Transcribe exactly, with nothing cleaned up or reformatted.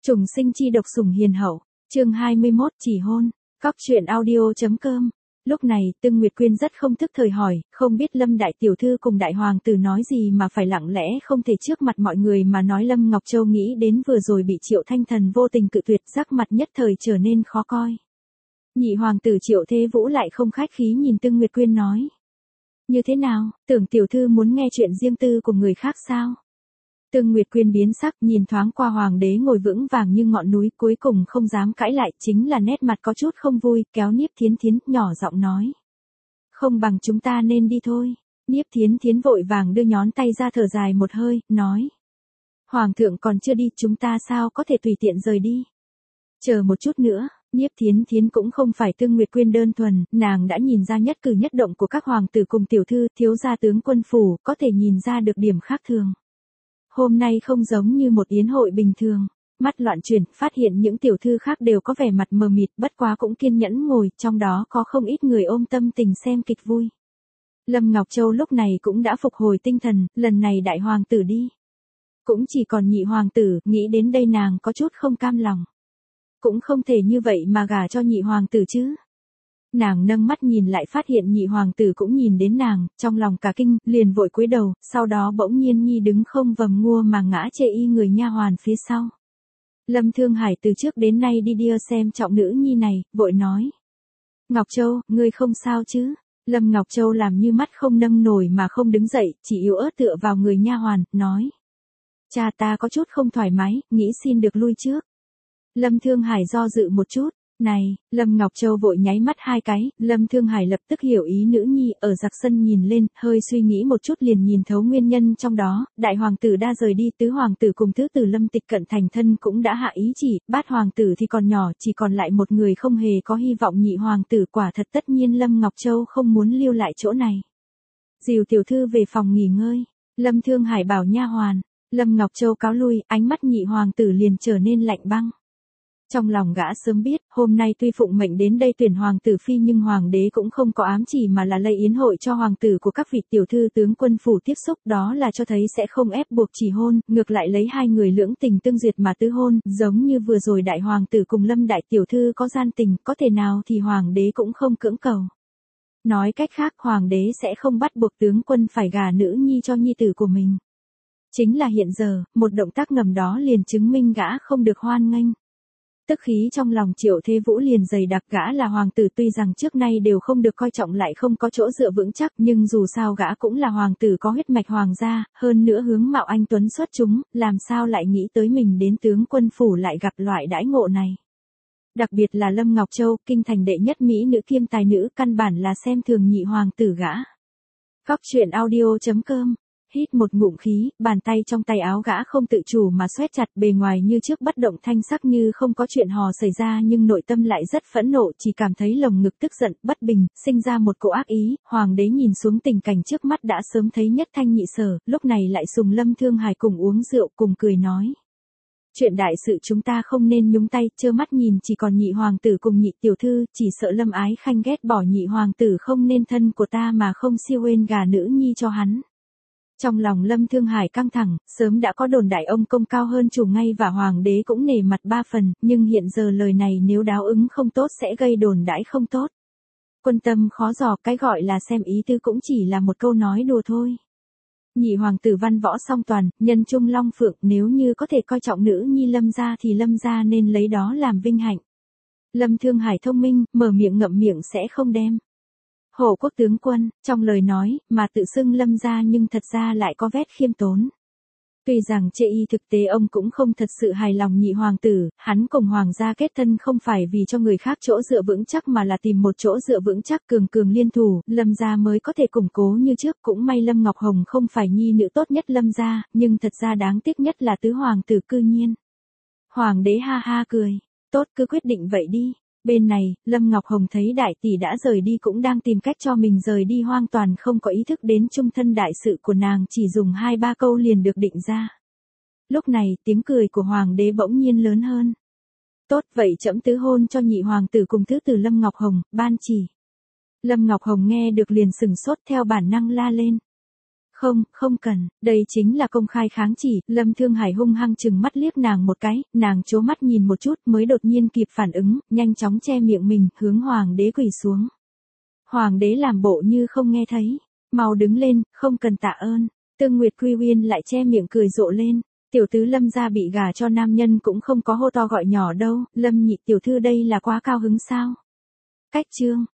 Trùng sinh chi độc sủng hiền hậu, chương hai mươi mốt chỉ hôn, cóc truyện audio.com. Lúc này, Tương Nguyệt Quyên rất không thức thời hỏi, không biết Lâm đại tiểu thư cùng đại hoàng tử nói gì mà phải lặng lẽ không thể trước mặt mọi người mà nói. Lâm Ngọc Châu nghĩ đến vừa rồi bị Triệu Thanh Thần vô tình cự tuyệt, sắc mặt nhất thời trở nên khó coi. Nhị hoàng tử Triệu Thế Vũ lại không khách khí nhìn Tương Nguyệt Quyên nói. Như thế nào, tưởng tiểu thư muốn nghe chuyện riêng tư của người khác sao? Tương Nguyệt Quyên biến sắc, nhìn thoáng qua hoàng đế ngồi vững vàng như ngọn núi, cuối cùng không dám cãi lại, chính là nét mặt có chút không vui, kéo Niếp Thiến Thiến, nhỏ giọng nói. Không bằng chúng ta nên đi thôi. Niếp Thiến Thiến vội vàng đưa nhón tay ra thở dài một hơi, nói. Hoàng thượng còn chưa đi, chúng ta sao có thể tùy tiện rời đi. Chờ một chút nữa. Niếp Thiến Thiến cũng không phải Tương Nguyệt Quyên đơn thuần, nàng đã nhìn ra nhất cử nhất động của các hoàng tử cùng tiểu thư, thiếu gia tướng quân phủ, có thể nhìn ra được điểm khác thường. Hôm nay không giống như một yến hội bình thường, mắt loạn chuyển, phát hiện những tiểu thư khác đều có vẻ mặt mờ mịt, bất quá cũng kiên nhẫn ngồi, trong đó có không ít người ôm tâm tình xem kịch vui. Lâm Ngọc Châu lúc này cũng đã phục hồi tinh thần, lần này đại hoàng tử đi. Cũng chỉ còn nhị hoàng tử, nghĩ đến đây nàng có chút không cam lòng. Cũng không thể như vậy mà gả cho nhị hoàng tử chứ. Nàng nâng mắt nhìn lại phát hiện nhị hoàng tử cũng nhìn đến nàng, trong lòng cả kinh, liền vội cúi đầu, sau đó bỗng nhiên nhi đứng không vầm ngua mà ngã chê y người nha hoàn phía sau. Lâm Thương Hải từ trước đến nay đi đia xem trọng nữ nhi này, vội nói. Ngọc Châu, ngươi không sao chứ? Lâm Ngọc Châu làm như mắt không nâng nổi mà không đứng dậy, chỉ yếu ớt tựa vào người nha hoàn, nói. Cha ta có chút không thoải mái, nghĩ xin được lui trước. Lâm Thương Hải do dự một chút. Này, Lâm Ngọc Châu vội nháy mắt hai cái, Lâm Thương Hải lập tức hiểu ý nữ nhi, ở giặc sân nhìn lên, hơi suy nghĩ một chút liền nhìn thấu nguyên nhân trong đó, đại hoàng tử đã rời đi, tứ hoàng tử cùng thứ tử Lâm Tịch cận thành thân cũng đã hạ ý chỉ, bát hoàng tử thì còn nhỏ, chỉ còn lại một người không hề có hy vọng. Nhị hoàng tử quả thật tất nhiên Lâm Ngọc Châu không muốn lưu lại chỗ này. Dìu tiểu thư về phòng nghỉ ngơi, Lâm Thương Hải bảo nha hoàn, Lâm Ngọc Châu cáo lui, ánh mắt nhị hoàng tử liền trở nên lạnh băng. Trong lòng gã sớm biết, hôm nay tuy phụng mệnh đến đây tuyển hoàng tử phi nhưng hoàng đế cũng không có ám chỉ mà là lây yến hội cho hoàng tử của các vị tiểu thư tướng quân phủ tiếp xúc, đó là cho thấy sẽ không ép buộc chỉ hôn, ngược lại lấy hai người lưỡng tình tương duyệt mà tứ hôn, giống như vừa rồi đại hoàng tử cùng Lâm đại tiểu thư có gian tình, có thể nào thì hoàng đế cũng không cưỡng cầu. Nói cách khác, hoàng đế sẽ không bắt buộc tướng quân phải gả nữ nhi cho nhi tử của mình. Chính là hiện giờ, một động tác ngầm đó liền chứng minh gã không được hoan nghênh. Tức khí trong lòng Triệu Thế Vũ liền dày đặc, gã là hoàng tử tuy rằng trước nay đều không được coi trọng lại không có chỗ dựa vững chắc, nhưng dù sao gã cũng là hoàng tử có huyết mạch hoàng gia, hơn nữa hướng mạo anh tuấn xuất chúng, làm sao lại nghĩ tới mình đến tướng quân phủ lại gặp loại đãi ngộ này. Đặc biệt là Lâm Ngọc Châu, kinh thành đệ nhất mỹ nữ kiêm tài nữ, căn bản là xem thường nhị hoàng tử gã. Cóc truyện audio.com. Hít một ngụm khí, bàn tay trong tay áo gã không tự chủ mà xoét chặt, bề ngoài như trước bất động thanh sắc như không có chuyện hò xảy ra nhưng nội tâm lại rất phẫn nộ, chỉ cảm thấy lồng ngực tức giận, bất bình, sinh ra một cỗ ác ý. Hoàng đế nhìn xuống tình cảnh trước mắt đã sớm thấy nhất thanh nhị sở, lúc này lại sùng Lâm Thương Hải cùng uống rượu cùng cười nói. Chuyện đại sự chúng ta không nên nhúng tay, trơ mắt nhìn chỉ còn nhị hoàng tử cùng nhị tiểu thư, chỉ sợ Lâm Ái Khanh ghét bỏ nhị hoàng tử không nên thân của ta mà không siêu ên gà nữ nhi cho hắn. Trong lòng Lâm Thương Hải căng thẳng, sớm đã có đồn đại ông công cao hơn chủ ngay và hoàng đế cũng nể mặt ba phần, nhưng hiện giờ lời này nếu đáo ứng không tốt sẽ gây đồn đãi không tốt. Quân tâm khó dò, cái gọi là xem ý tư cũng chỉ là một câu nói đùa thôi. Nhị hoàng tử văn võ song toàn, nhân trung long phượng, nếu như có thể coi trọng nữ nhi Lâm gia thì Lâm gia nên lấy đó làm vinh hạnh. Lâm Thương Hải thông minh, mở miệng ngậm miệng sẽ không đem. Hổ quốc tướng quân, trong lời nói, mà tự xưng Lâm gia nhưng thật ra lại có vét khiêm tốn. Tuy rằng chê y thực tế ông cũng không thật sự hài lòng nhị hoàng tử, hắn cùng hoàng gia kết thân không phải vì cho người khác chỗ dựa vững chắc mà là tìm một chỗ dựa vững chắc cường cường liên thủ, Lâm gia mới có thể củng cố như trước. Cũng may Lâm Ngọc Hồng không phải nhi nữ tốt nhất Lâm gia, nhưng thật ra đáng tiếc nhất là tứ hoàng tử cư nhiên. Hoàng đế ha ha cười, tốt cứ quyết định vậy đi. Bên này, Lâm Ngọc Hồng thấy đại tỷ đã rời đi cũng đang tìm cách cho mình rời đi, hoàn toàn không có ý thức đến chung thân đại sự của nàng, chỉ dùng hai ba câu liền được định ra. Lúc này, tiếng cười của hoàng đế bỗng nhiên lớn hơn. Tốt vậy trẫm tứ hôn cho nhị hoàng tử cùng thứ tử Lâm Ngọc Hồng, ban chỉ. Lâm Ngọc Hồng nghe được liền sừng sốt theo bản năng la lên. Không, không cần, đây chính là công khai kháng chỉ, Lâm Thương Hải hung hăng chừng mắt liếc nàng một cái, nàng trố mắt nhìn một chút mới đột nhiên kịp phản ứng, nhanh chóng che miệng mình, hướng hoàng đế quỳ xuống. Hoàng đế làm bộ như không nghe thấy, mau đứng lên, không cần tạ ơn. Tương Nguyệt Quy Uyên lại che miệng cười rộ lên, tiểu tứ Lâm gia bị gả cho nam nhân cũng không có hô to gọi nhỏ đâu, Lâm nhị tiểu thư đây là quá cao hứng sao. Cách chương